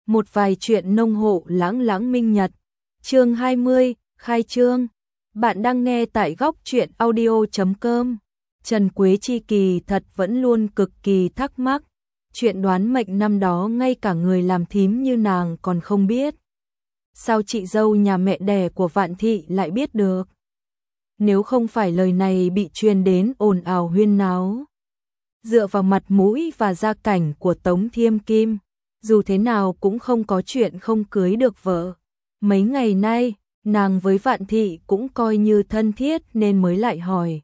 Một vài chuyện nông hộ lãng lãng minh nhật. Chương 20, khai trương. Bạn đang nghe tại góc truyện audio.com. Trần Quế Chi kỳ thật vẫn luôn cực kỳ thắc mắc. Chuyện đoán mệnh năm đó ngay cả người làm thím như nàng còn không biết. Sao chị dâu nhà mẹ đẻ của Vạn Thị lại biết được? Nếu không phải lời này bị truyền đến ồn ào huyên náo. Dựa vào mặt mũi và gia cảnh của Tống Thiêm Kim, dù thế nào cũng không có chuyện không cưới được vợ. Mấy ngày nay, nàng với Vạn Thị cũng coi như thân thiết nên mới lại hỏi.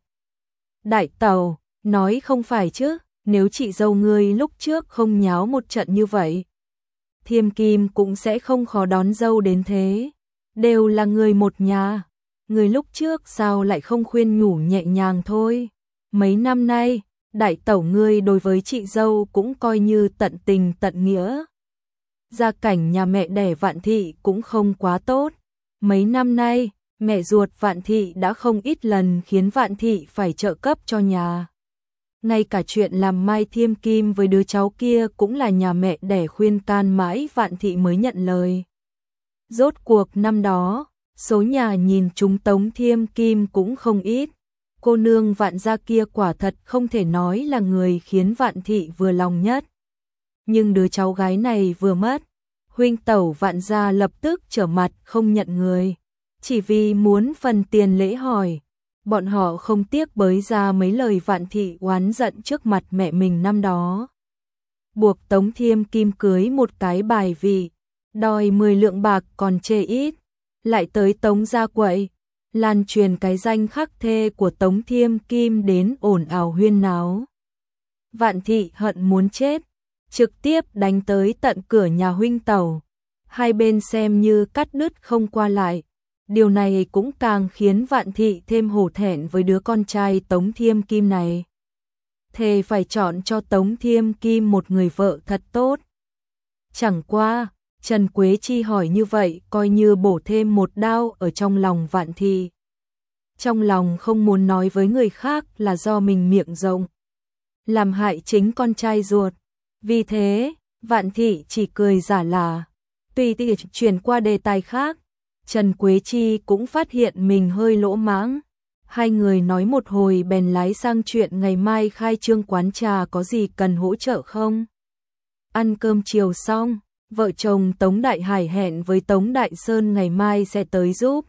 Đại tàu, nói không phải chứ, nếu chị dâu ngươi lúc trước không nháo một trận như vậy, Thiêm Kim cũng sẽ không khó đón dâu đến thế. Đều là người một nhà, người lúc trước sao lại không khuyên nhủ nhẹ nhàng thôi. Mấy năm nay, đại tẩu ngươi đối với chị dâu cũng coi như tận tình tận nghĩa. Gia cảnh nhà mẹ đẻ Vạn Thị cũng không quá tốt. Mấy năm nay, mẹ ruột Vạn Thị đã không ít lần khiến Vạn Thị phải trợ cấp cho nhà. Ngay cả chuyện làm Mai Thiêm Kim với đứa cháu kia cũng là nhà mẹ đẻ khuyên can mãi Vạn Thị mới nhận lời. Rốt cuộc năm đó, số nhà nhìn chúng Tống Thiêm Kim cũng không ít. Cô nương Vạn gia kia quả thật không thể nói là người khiến Vạn Thị vừa lòng nhất. Nhưng đứa cháu gái này vừa mất, huynh tẩu Vạn gia lập tức trở mặt không nhận người. Chỉ vì muốn phần tiền lễ hỏi, bọn họ không tiếc bới ra mấy lời Vạn Thị oán giận trước mặt mẹ mình năm đó. Buộc Tống Thiêm Kim cưới một cái bài vị, đòi 10 lượng bạc còn chê ít, lại tới Tống gia quậy, lan truyền cái danh khắc thê của Tống Thiêm Kim đến ồn ào huyên náo. Vạn Thị hận muốn chết, trực tiếp đánh tới tận cửa nhà huynh tẩu. Hai bên xem như cắt đứt không qua lại. Điều này cũng càng khiến Vạn Thị thêm hổ thẹn với đứa con trai Tống Thiêm Kim này. Thề phải chọn cho Tống Thiêm Kim một người vợ thật tốt. Chẳng qua, Trần Quế Chi hỏi như vậy coi như bổ thêm một đao ở trong lòng Vạn Thị. Trong lòng không muốn nói với người khác là do mình miệng rộng, làm hại chính con trai ruột. Vì thế, Vạn Thị chỉ cười giả là, tùy tiện chuyển qua đề tài khác. Trần Quế Chi cũng phát hiện mình hơi lỗ mãng. Hai người nói một hồi bèn lái sang chuyện ngày mai khai trương quán trà có gì cần hỗ trợ không. Ăn cơm chiều xong, vợ chồng Tống Đại Hải hẹn với Tống Đại Sơn ngày mai sẽ tới giúp.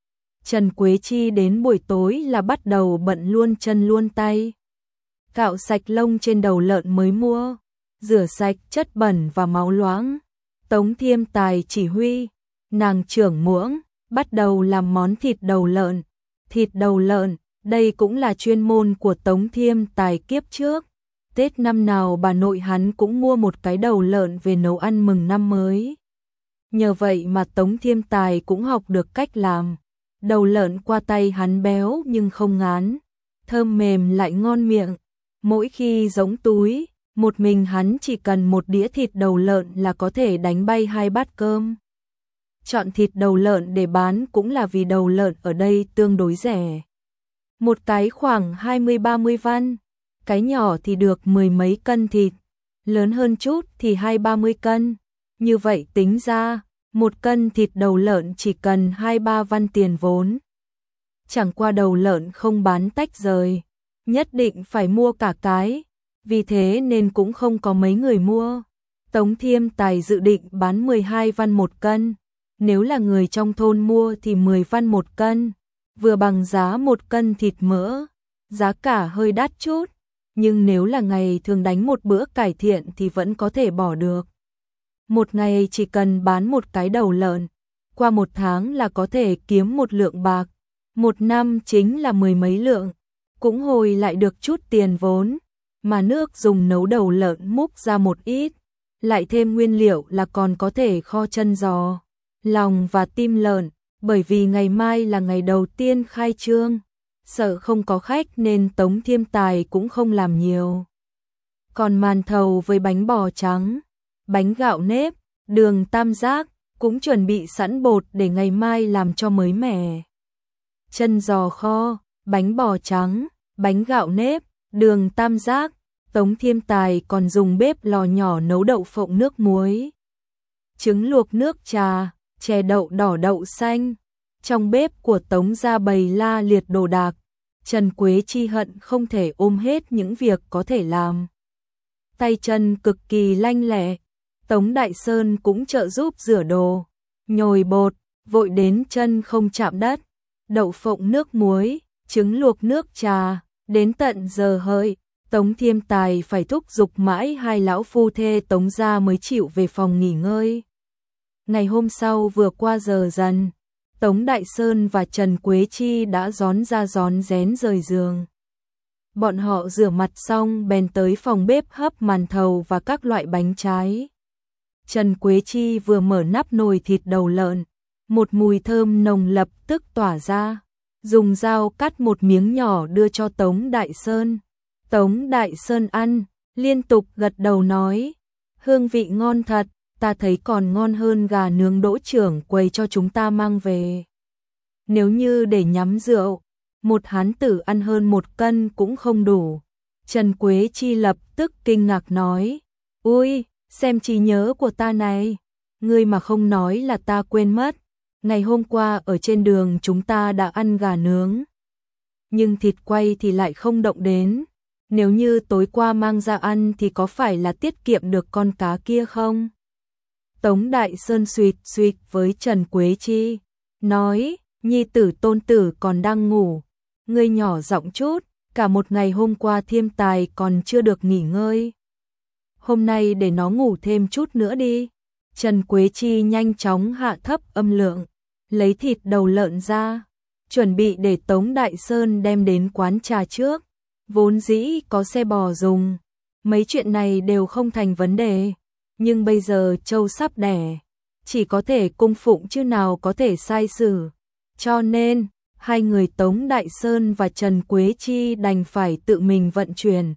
Trần Quế Chi đến buổi tối là bắt đầu bận luôn chân luôn tay. Cạo sạch lông trên đầu lợn mới mua, rửa sạch chất bẩn và máu loãng. Tống Thiêm Tài chỉ huy, nàng trưởng muỗng, bắt đầu làm món thịt đầu lợn. Thịt đầu lợn, đây cũng là chuyên môn của Tống Thiêm Tài kiếp trước. Tết năm nào bà nội hắn cũng mua một cái đầu lợn về nấu ăn mừng năm mới. Nhờ vậy mà Tống Thiêm Tài cũng học được cách làm. Đầu lợn qua tay hắn béo nhưng không ngán, thơm mềm lại ngon miệng. Mỗi khi giống túi, một mình hắn chỉ cần một đĩa thịt đầu lợn là có thể đánh bay 2 bát cơm. Chọn thịt đầu lợn để bán cũng là vì đầu lợn ở đây tương đối rẻ. Một cái khoảng 20-30 văn, cái nhỏ thì được 10 mấy cân thịt, lớn hơn chút thì 20-30 cân. Như vậy tính ra, 1 cân thịt đầu lợn chỉ cần 2-3 văn tiền vốn. Chẳng qua đầu lợn không bán tách rời, nhất định phải mua cả cái, vì thế nên cũng không có mấy người mua. Tống Thiêm Tài dự định bán 12 văn 1 cân, nếu là người trong thôn mua thì 10 văn 1 cân, vừa bằng giá 1 cân thịt mỡ, giá cả hơi đắt chút, nhưng nếu là ngày thường đánh một bữa cải thiện thì vẫn có thể bỏ được. Một ngày chỉ cần bán một cái đầu lợn, qua 1 tháng là có thể kiếm 1 lượng bạc, 1 năm chính là 10 mấy lượng, cũng hồi lại được chút tiền vốn, mà nước dùng nấu đầu lợn múc ra một ít, lại thêm nguyên liệu là còn có thể kho chân giò, lòng và tim lợn, bởi vì ngày mai là ngày đầu tiên khai trương, sợ không có khách nên Tống Thiêm Tài cũng không làm nhiều. Còn màn thầu với bánh bò trắng, bánh gạo nếp, đường tam giác cũng chuẩn bị sẵn bột để ngày mai làm cho mới mẻ. Chân giò kho, bánh bò trắng, bánh gạo nếp, đường tam giác, Tống Thiêm Tài còn dùng bếp lò nhỏ nấu đậu phộng nước muối. trứng luộc nước trà, chè đậu đỏ đậu xanh. Trong bếp của Tống gia bày la liệt đồ đạc, Trần Quế Chi hận không thể ôm hết những việc có thể làm. Tay chân cực kỳ lanh lẹ, Tống Đại Sơn cũng trợ giúp rửa đồ, nhồi bột, vội đến chân không chạm đất, đậu phộng nước muối, trứng luộc nước trà, đến tận giờ hợi, Tống Thiêm Tài phải thúc giục mãi hai lão phu thê Tống gia mới chịu về phòng nghỉ ngơi. Ngày hôm sau vừa qua giờ dần, Tống Đại Sơn và Trần Quế Chi đã rón ra rón rén rời giường. Bọn họ rửa mặt xong bèn tới phòng bếp hấp màn thầu và các loại bánh trái. Trần Quế Chi vừa mở nắp nồi thịt đầu lợn, một mùi thơm nồng lập tức tỏa ra, dùng dao cắt một miếng nhỏ đưa cho Tống Đại Sơn. Tống Đại Sơn ăn, liên tục gật đầu nói, hương vị ngon thật, ta thấy còn ngon hơn gà nướng Đỗ trưởng quầy cho chúng ta mang về. Nếu như để nhắm rượu, một hán tử ăn hơn 1 cân cũng không đủ. Trần Quế Chi lập tức kinh ngạc nói, ui, xem trí nhớ của ta này, ngươi mà không nói là ta quên mất. Ngày hôm qua ở trên đường chúng ta đã ăn gà nướng, nhưng thịt quay thì lại không động đến. Nếu như tối qua mang ra ăn thì có phải là tiết kiệm được con cá kia không? Tống Đại Sơn suýt suýt với Trần Quế Chi, nói, nhi tử tôn tử còn đang ngủ, ngươi nhỏ giọng chút, cả một ngày hôm qua Thiêm Tài còn chưa được nghỉ ngơi. Hôm nay để nó ngủ thêm chút nữa đi. Trần Quế Chi nhanh chóng hạ thấp âm lượng, lấy thịt đầu lợn ra, chuẩn bị để Tống Đại Sơn đem đến quán trà trước. Vốn dĩ có xe bò dùng, mấy chuyện này đều không thành vấn đề, nhưng bây giờ trâu sắp đẻ, chỉ có thể cung phụng chứ nào có thể sai sử. Cho nên, hai người Tống Đại Sơn và Trần Quế Chi đành phải tự mình vận chuyển.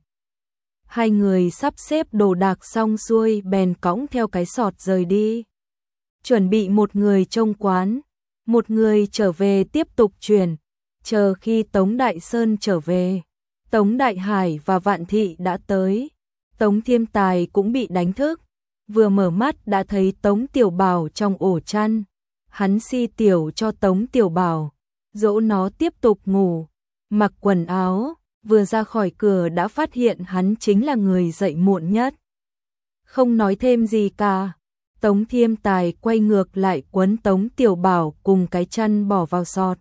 Hai người sắp xếp đồ đạc xong xuôi bèn cõng theo cái sọt rời đi. Chuẩn bị một người trông quán, một người trở về tiếp tục chuyển. Chờ khi Tống Đại Sơn trở về, Tống Đại Hải và Vạn Thị đã tới. Tống Thiêm Tài cũng bị đánh thức, vừa mở mắt đã thấy Tống Tiểu Bảo trong ổ chăn. Hắn si tiểu cho Tống Tiểu Bảo, dỗ nó tiếp tục ngủ, mặc quần áo, vừa ra khỏi cửa đã phát hiện hắn chính là người dậy muộn nhất. Không nói thêm gì cả, Tống Thiêm Tài quay ngược lại quấn Tống Tiểu Bảo cùng cái chăn bỏ vào sọt.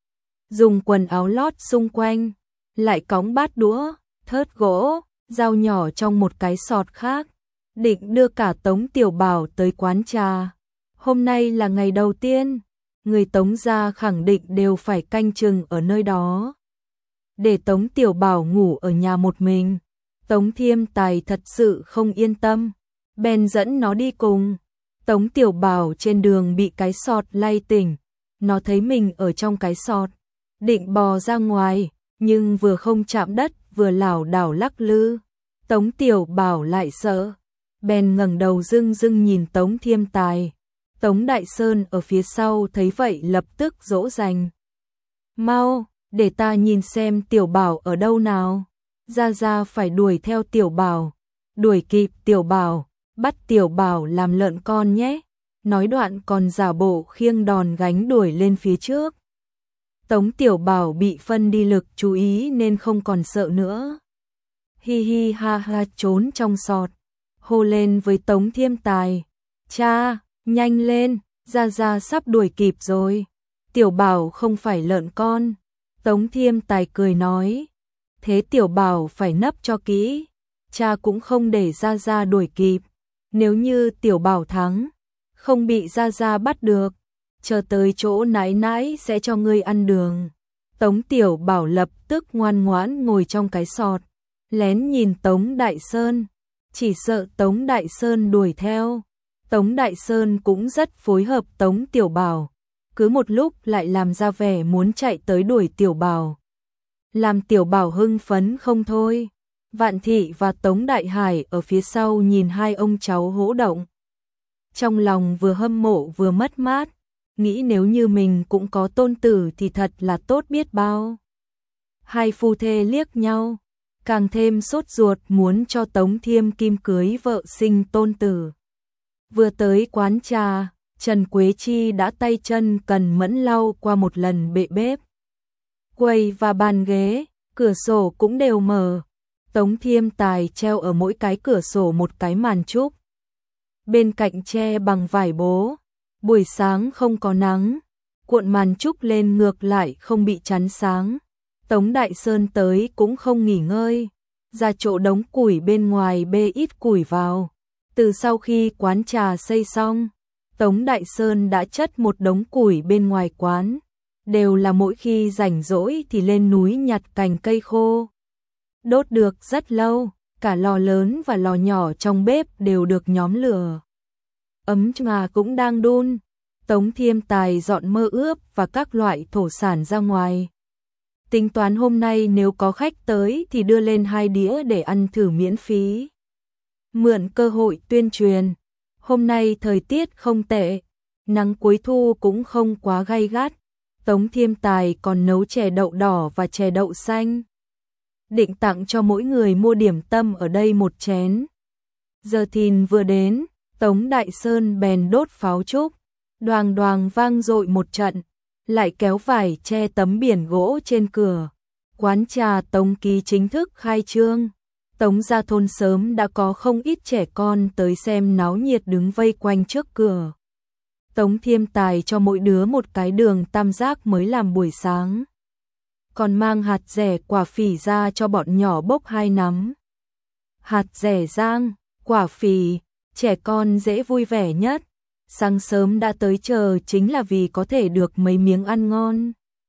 Dùng quần áo lót xung quanh, lại cõng bát đũa, thớt gỗ, dao nhỏ trong một cái sọt khác, định đưa cả Tống Tiểu Bảo tới quán trà. Hôm nay là ngày đầu tiên, người Tống gia khẳng định đều phải canh chừng ở nơi đó. Để Tống Tiểu Bảo ngủ ở nhà một mình, Tống Thiêm Tài thật sự không yên tâm, bèn dẫn nó đi cùng. Tống Tiểu Bảo trên đường bị cái sọt lay tỉnh, nó thấy mình ở trong cái sọt, định bò ra ngoài, nhưng vừa không chạm đất vừa lảo đảo lắc lư. Tống Tiểu Bảo lại sợ, bèn ngẩng đầu dưng dưng nhìn Tống Thiêm Tài. Tống Đại Sơn ở phía sau thấy vậy lập tức dỗ dành. Mau, để ta nhìn xem Tiểu Bảo ở đâu nào. Gia Gia phải đuổi theo Tiểu Bảo, đuổi kịp Tiểu Bảo, bắt Tiểu Bảo làm lợn con nhé. Nói đoạn còn giả bộ khiêng đòn gánh đuổi lên phía trước. Tống Tiểu Bảo bị phân đi lực chú ý nên không còn sợ nữa. Hi hi ha ha trốn trong sọt, hô lên với Tống Thiêm Tài. Cha, nhanh lên, Gia Gia sắp đuổi kịp rồi. Tiểu Bảo không phải lợn con. Tống Thiêm Tài cười nói. Thế Tiểu Bảo phải nấp cho kỹ. Cha cũng không để Gia Gia đuổi kịp. Nếu như Tiểu Bảo thắng, không bị Gia Gia bắt được, chờ tới chỗ nãi nãi sẽ cho ngươi ăn đường. Tống Tiểu Bảo lập tức ngoan ngoãn ngồi trong cái sọt, lén nhìn Tống Đại Sơn, chỉ sợ Tống Đại Sơn đuổi theo. Tống Đại Sơn cũng rất phối hợp Tống Tiểu Bảo, cứ một lúc lại làm ra vẻ muốn chạy tới đuổi Tiểu Bảo, làm Tiểu Bảo hưng phấn không thôi. Vạn Thị và Tống Đại Hải ở phía sau nhìn hai ông cháu hỗ động, trong lòng vừa hâm mộ vừa mất mát, nghĩ nếu như mình cũng có tôn tử thì thật là tốt biết bao. Hai phu thê liếc nhau, càng thêm sốt ruột muốn cho Tống Thiêm Kim cưới vợ sinh tôn tử. Vừa tới quán trà, Trần Quế Chi đã tay chân cần mẫn lau qua một lần bệ bếp. Quầy và bàn ghế, cửa sổ cũng đều mở. Tống Thiêm Tài treo ở mỗi cái cửa sổ một cái màn trúc. Bên cạnh che bằng vải bố. Buổi sáng không có nắng, cuộn màn trúc lên ngược lại không bị chắn sáng. Tống Đại Sơn tới cũng không nghỉ ngơi, ra chỗ đống củi bên ngoài bê ít củi vào. Từ sau khi quán trà xây xong, Tống Đại Sơn đã chất một đống củi bên ngoài quán, đều là mỗi khi rảnh rỗi thì lên núi nhặt cành cây khô. Đốt được rất lâu, cả lò lớn và lò nhỏ trong bếp đều được nhóm lửa. Ấm trà cũng đang đun. Tống Thiêm Tài dọn mơ ướp và các loại thổ sản ra ngoài. Tính toán hôm nay nếu có khách tới thì đưa lên 2 đĩa để ăn thử miễn phí. Mượn cơ hội tuyên truyền. Hôm nay thời tiết không tệ, nắng cuối thu cũng không quá gay gắt. Tống Thiêm Tài còn nấu chè đậu đỏ và chè đậu xanh. Định tặng cho mỗi người mua điểm tâm ở đây một chén. Giờ thìn vừa đến, Tống Đại Sơn bèn đốt pháo trúc. Đoàng đoàng vang dội một trận, lại kéo vải che tấm biển gỗ trên cửa. Quán trà Tống Ký chính thức khai trương. Tống gia thôn sớm đã có không ít trẻ con tới xem náo nhiệt đứng vây quanh trước cửa. Tống Thiêm Tài cho mỗi đứa một cái đường tam giác mới làm buổi sáng. Còn mang hạt dẻ quả phỉ ra cho bọn nhỏ bốc 2 nắm. Hạt dẻ rang, quả phỉ, trẻ con dễ vui vẻ nhất. Sáng sớm đã tới chờ chính là vì có thể được mấy miếng ăn ngon.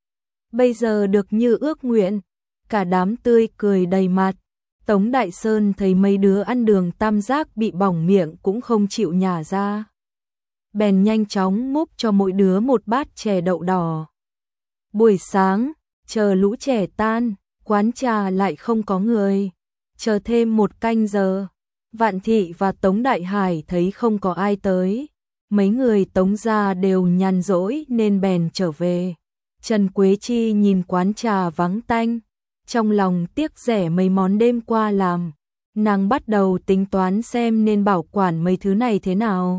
Bây giờ được như ước nguyện, cả đám tươi cười đầy mặt. Tống Đại Sơn thấy mấy đứa ăn đường tam giác bị bỏng miệng cũng không chịu nhả ra. Bèn nhanh chóng múc cho mỗi đứa một bát chè đậu đỏ. Buổi sáng, chờ lũ trẻ tan, quán trà lại không có người. Chờ thêm 1 canh giờ, Vạn Thị và Tống Đại Hải thấy không có ai tới. Mấy người Tống gia đều nhàn rỗi nên bèn trở về. Trần Quế Chi nhìn quán trà vắng tanh, trong lòng tiếc rẻ mấy món đêm qua làm. Nàng bắt đầu tính toán xem nên bảo quản mấy thứ này thế nào.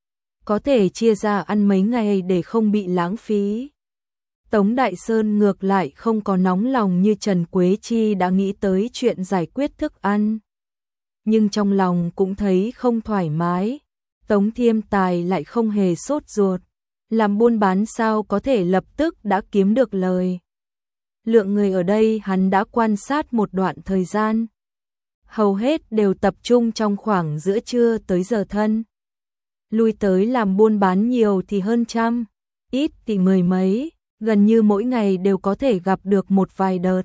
Có thể chia ra ăn mấy ngày để không bị lãng phí. Tống Đại Sơn ngược lại không có nóng lòng như Trần Quế Chi đã nghĩ tới chuyện giải quyết thức ăn. Nhưng trong lòng cũng thấy không thoải mái. Tống Thiêm Tài lại không hề sốt ruột. Làm buôn bán sao có thể lập tức đã kiếm được lời. Lượng người ở đây hắn đã quan sát một đoạn thời gian. Hầu hết đều tập trung trong khoảng giữa trưa tới giờ thân. Lui tới làm buôn bán nhiều thì hơn 100, ít thì 10 mấy, gần như mỗi ngày đều có thể gặp được một vài đợt.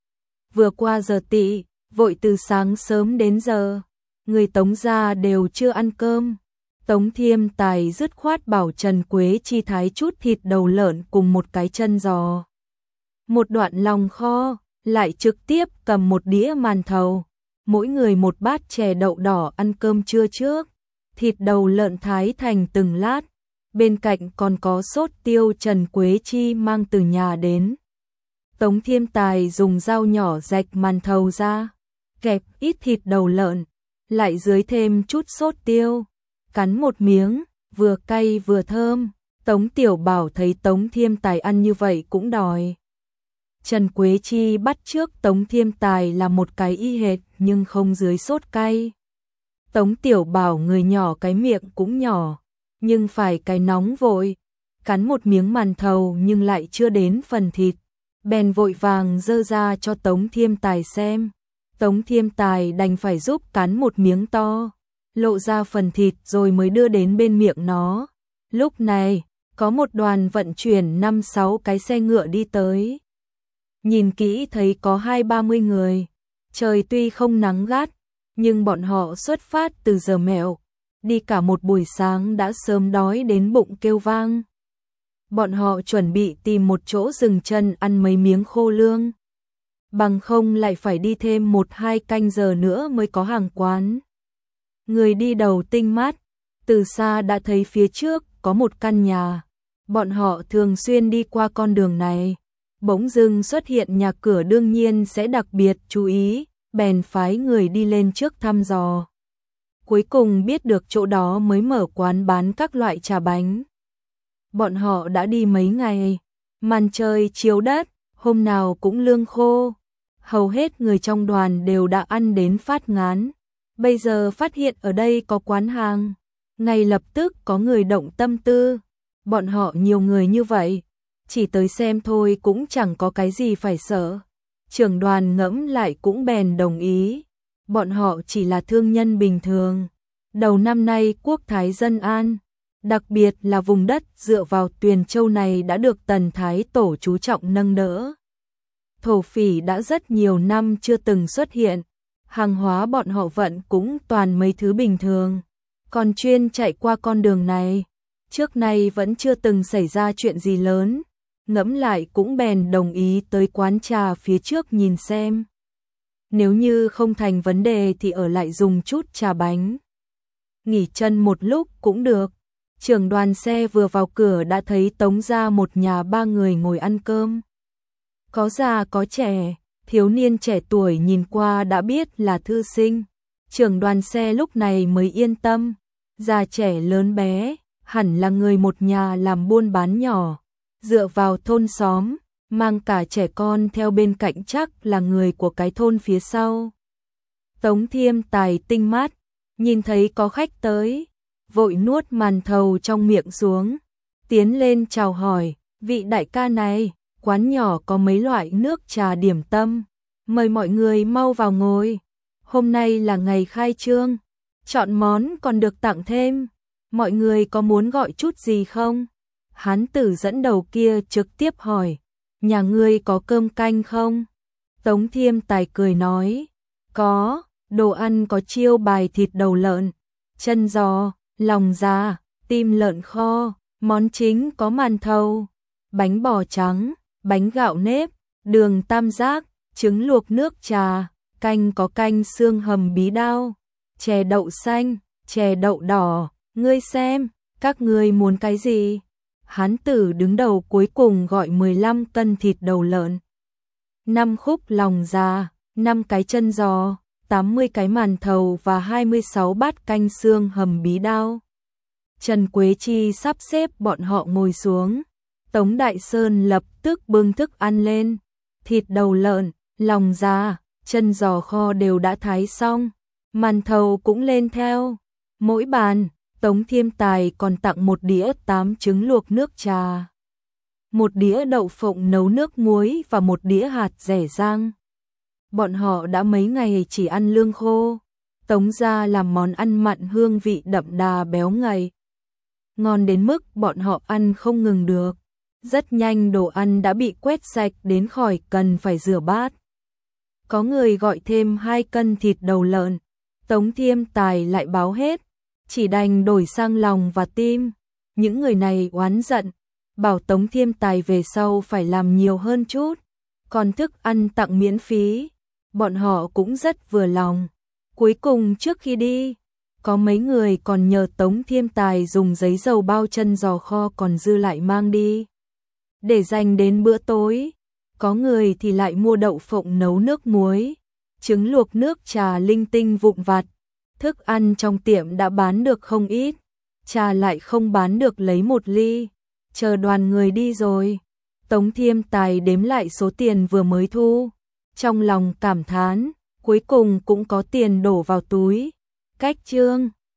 Vừa qua giờ tỵ, vội từ sáng sớm đến giờ, người Tống gia đều chưa ăn cơm. Tống Thiêm Tài dứt khoát bảo Trần Quế Chi thái chút thịt đầu lợn cùng một cái chân giò. Một đoạn lòng kho, lại trực tiếp cầm một đĩa màn thầu. Mỗi người một bát chè đậu đỏ ăn cơm trưa trước. Thịt đầu lợn thái thành từng lát. Bên cạnh còn có sốt tiêu Trần Quế Chi mang từ nhà đến. Tống Thiêm Tài dùng dao nhỏ rạch màn thầu ra, kẹp ít thịt đầu lợn, lại dưới thêm chút sốt tiêu. Cắn một miếng, vừa cay vừa thơm. Tống Tiểu Bảo thấy Tống Thiêm Tài ăn như vậy cũng đòi. Trần Quế Chi bắt chước Tống Thiêm Tài là một cái y hệt nhưng không dưới sốt cay. Tống Tiểu Bảo người nhỏ cái miệng cũng nhỏ, nhưng phải cái nóng vội. Cắn một miếng màn thầu nhưng lại chưa đến phần thịt. Bèn vội vàng dơ ra cho Tống Thiêm Tài xem. Tống Thiêm Tài đành phải giúp cắn một miếng to, lộ ra phần thịt rồi mới đưa đến bên miệng nó. Lúc này, có một đoàn vận chuyển 5-6 cái xe ngựa đi tới. Nhìn kỹ thấy có 20-30 người. Trời tuy không nắng gắt, nhưng bọn họ xuất phát từ giờ mẹo, đi cả một buổi sáng đã sớm đói đến bụng kêu vang. Bọn họ chuẩn bị tìm một chỗ dừng chân ăn mấy miếng khô lương. Bằng không lại phải đi thêm 1-2 canh giờ nữa mới có hàng quán. Người đi đầu tinh mắt, từ xa đã thấy phía trước có một căn nhà. Bọn họ thường xuyên đi qua con đường này. Bỗng dưng xuất hiện nhà cửa đương nhiên sẽ đặc biệt chú ý, bèn phái người đi lên trước thăm dò. cuối cùng biết được chỗ đó mới mở quán bán các loại trà bánh. Bọn họ đã đi mấy ngày, màn trời chiếu đất, hôm nào cũng lương khô. Hầu hết người trong đoàn đều đã ăn đến phát ngán. Bây giờ phát hiện ở đây có quán hàng, ngay lập tức có người động tâm tư. Bọn họ nhiều người như vậy, chỉ tới xem thôi cũng chẳng có cái gì phải sợ. Trưởng đoàn ngẫm lại cũng bèn đồng ý. Bọn họ chỉ là thương nhân bình thường. Đầu năm nay quốc thái dân an, đặc biệt là vùng đất dựa vào Tuyền Châu này đã được Tần Thái Tổ chú trọng nâng đỡ. Thổ phỉ đã rất nhiều năm chưa từng xuất hiện, hàng hóa bọn họ vận cũng toàn mấy thứ bình thường, còn chuyên chạy qua con đường này. Trước nay vẫn chưa từng xảy ra chuyện gì lớn, ngẫm lại cũng bèn đồng ý tới quán trà phía trước nhìn xem. Nếu như không thành vấn đề thì ở lại dùng chút trà bánh. Nghỉ chân một lúc cũng được. Trưởng đoàn xe vừa vào cửa đã thấy Tống gia một nhà ba người ngồi ăn cơm. Có già có trẻ, thiếu niên trẻ tuổi nhìn qua đã biết là thư sinh. Trưởng đoàn xe lúc này mới yên tâm, già trẻ lớn bé, hẳn là người một nhà làm buôn bán nhỏ, dựa vào thôn xóm, mang cả trẻ con theo bên cạnh chắc là người của cái thôn phía sau. Tống Thiêm Tài tinh mắt, nhìn thấy có khách tới, vội nuốt màn thầu trong miệng xuống, tiến lên chào hỏi, vị đại ca này, quán nhỏ có mấy loại nước trà điểm tâm, mời mọi người mau vào ngồi, hôm nay là ngày khai trương, chọn món còn được tặng thêm, mọi người có muốn gọi chút gì không? Hán tử dẫn đầu kia trực tiếp hỏi, nhà ngươi có cơm canh không? Tống Thiêm Tài cười nói, có, đồ ăn có chiêu bài thịt đầu lợn, chân giò, lòng già, tim lợn kho, món chính có màn thầu, bánh bò trắng, bánh gạo nếp, đường tam giác, trứng luộc nước trà, canh có canh xương hầm bí đao, chè đậu xanh, chè đậu đỏ, ngươi xem, các ngươi muốn cái gì? Hán tử đứng đầu cuối cùng gọi 15 cân thịt đầu lợn, 5 khúc lòng già, 5 cái chân giò, 80 cái màn thầu và 26 bát canh xương hầm bí đao. Trần Quế Chi sắp xếp bọn họ ngồi xuống. Tống Đại Sơn lập tức bưng thức ăn lên. Thịt đầu lợn, lòng già, chân giò kho đều đã thái xong. Màn thầu cũng lên theo. Mỗi bàn, Tống Thiêm Tài còn tặng một đĩa 8 trứng luộc nước trà, một đĩa đậu phộng nấu nước muối và một đĩa hạt dẻ rang. Bọn họ đã mấy ngày chỉ ăn lương khô. Tống gia làm món ăn mặn hương vị đậm đà béo ngậy, ngon đến mức bọn họ ăn không ngừng được. Rất nhanh đồ ăn đã bị quét sạch đến khỏi cần phải rửa bát. Có người gọi thêm 2 cân thịt đầu lợn, Tống Thiêm Tài lại báo hết, chỉ đành đổi sang lòng và tim. Những người này oán giận, bảo Tống Thiêm Tài về sau phải làm nhiều hơn chút, còn thức ăn tặng miễn phí. Bọn họ cũng rất vừa lòng. Cuối cùng trước khi đi, có mấy người còn nhờ Tống Thiêm Tài dùng giấy dầu bao chân giò kho còn dư lại mang đi, để dành đến bữa tối. Có người thì lại mua đậu phộng nấu nước muối, trứng luộc nước trà linh tinh vụn vặt. Thức ăn trong tiệm đã bán được không ít, trà lại không bán được lấy 1 ly. Chờ đoàn người đi rồi, Tống Thiêm Tài đếm lại số tiền vừa mới thu, trong lòng cảm thán, cuối cùng cũng có tiền đổ vào túi. Cách chương